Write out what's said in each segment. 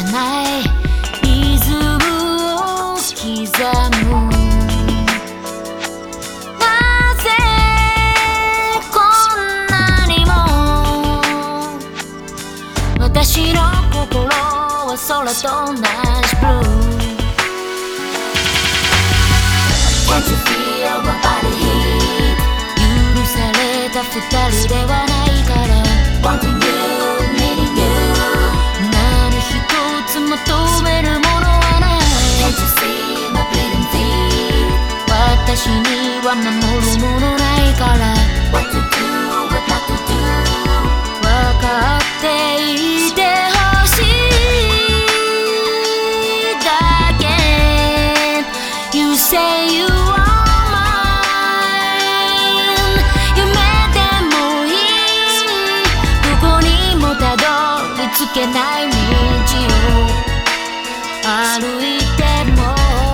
ないリズムを刻む。なぜこんなにも私の心は空と同じブルー。 Can't you feel my body heat? 許された二人ではないから Wanting you, needing you 何一つ求めるものはない。 Can't you see my bleeding feet? 私には守るものないから What to do, what not to do 分かっていてほしいだけ You say youつけない道を歩いても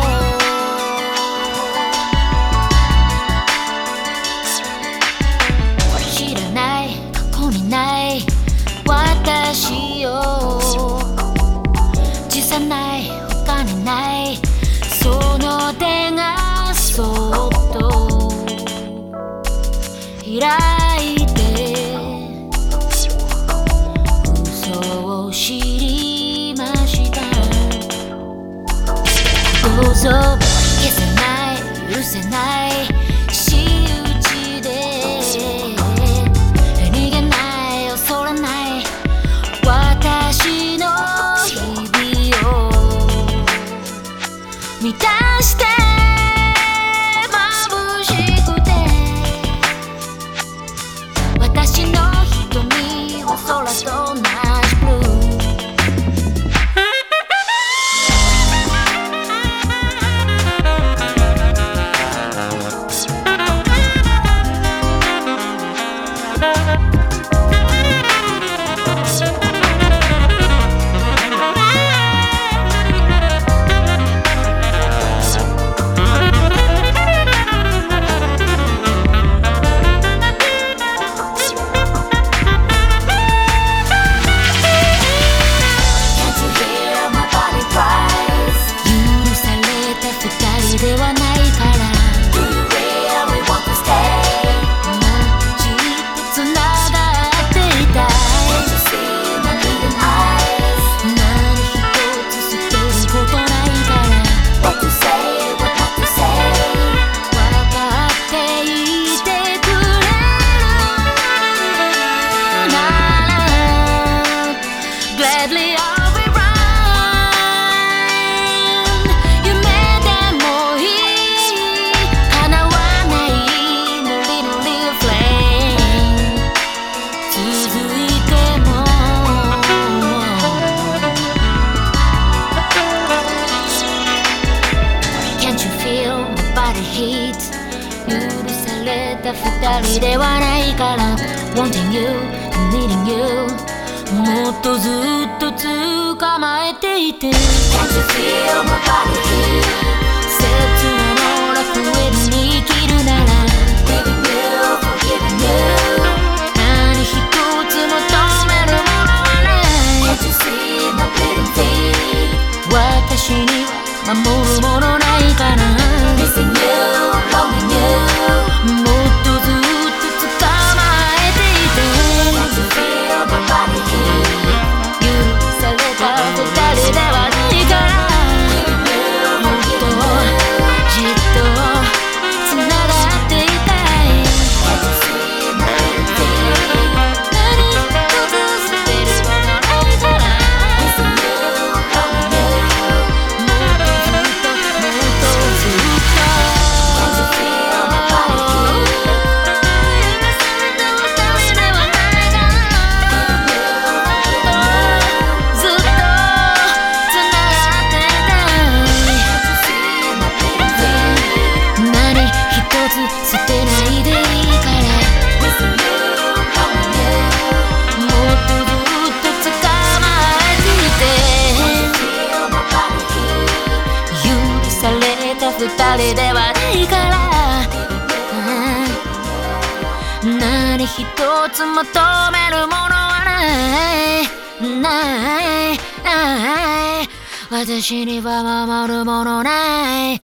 知らない過去にない私を小さない他にないその手がそっと開いて知りました。どうぞ消せない許せない仕打ちで逃げない恐れない私の日々を満たして眩しくて私の瞳は空と同じではないから Do you really want to stay? もうじっとつながっていたい Can't you see my bleeding eyes? 何一つ捨てることないから What to say, what not to say 分かっていてくれるなら Gladly I'll be right Heat 許された二人ではないから Wanting you, needing you もっとずっと捕まえていて Can't you feel my body heat 切なの楽園に生きるなら Giving you, forgiving you 何一つ求めるものはない Can't you see my bleeding feet 私には守るものないから Missing you, longing you もっとずっと捕まえていて Can't you feel my body heat 許された二人ではないからもっとじっとつながっていたい Can't you see my bleeding feet 何一つ捨てることないから Missing you, longing you もっとずっともっとずっと捨てないでいいからもっとずっと捕まえていて許された二人ではないから、何一つ求めるものはない。 ない私には守るものない